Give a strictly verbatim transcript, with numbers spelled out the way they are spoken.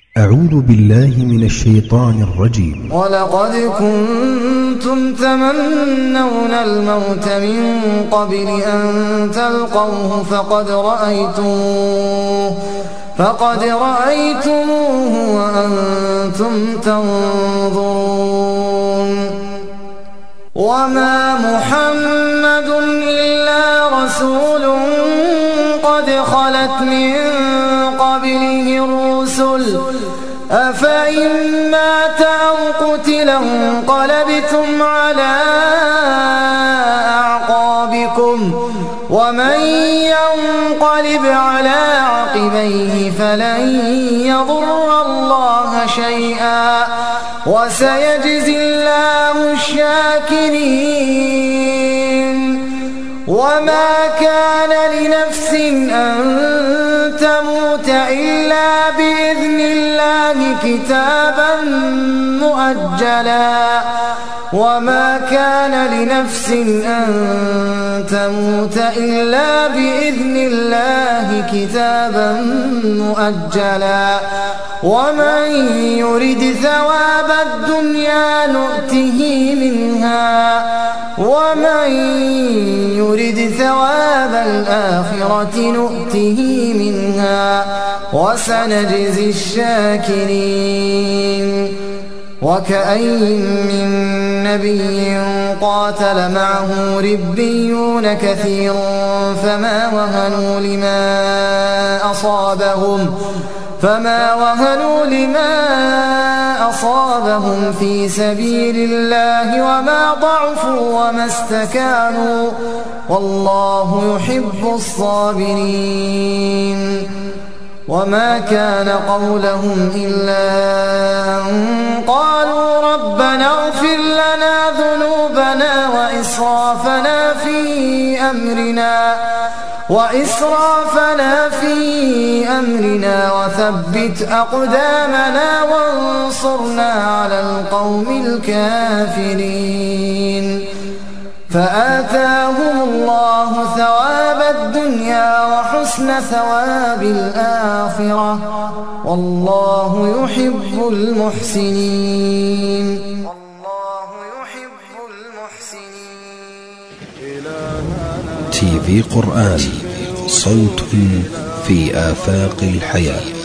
أعوذ بالله من الشيطان الرجيم. ولقد كنتم تمنون الموت من قبل أن تلقوه فقد رأيتموه فقد رأيتموه وأنتم تنظرون. وما محمد إلا رسول قد خلت من قبله الرسل أفإن مات أو قتل انقلبتم على أعقابكم ومن ينقلب على عقبيه فلن يضر الله شيئا وسيجزي الله الشاكرين. وما كان لنفس أن تموت إلا بإذن الله كتابا مؤجلا وما كان لنفس أن تموت إلا بإذن الله كتابا مؤجلا ومن يرد ثواب الدنيا نؤته منها ومن يرد ثواب الآخرة نؤته منها وسنجزي الشاكرين. وكأين من نبي قاتل معه ربيون كثير فما وهنوا لما أصابهم فما وهنوا لما أصابهم في سبيل الله وما ضعفوا وما استكانوا والله يحب الصابرين. وما كان قولهم إلا أن قالوا ربنا اغفر لنا ذنوبنا وإسرافنا في أمرنا وإسرافنا في أمرنا وثبت أقدامنا وانصرنا على القوم الكافرين. فآتاهم الله ثواب الدنيا وحسن ثواب الآخرة والله يحب المحسنين. والله يحب المحسنين. تي في قرآن، صوت في آفاق الحياة.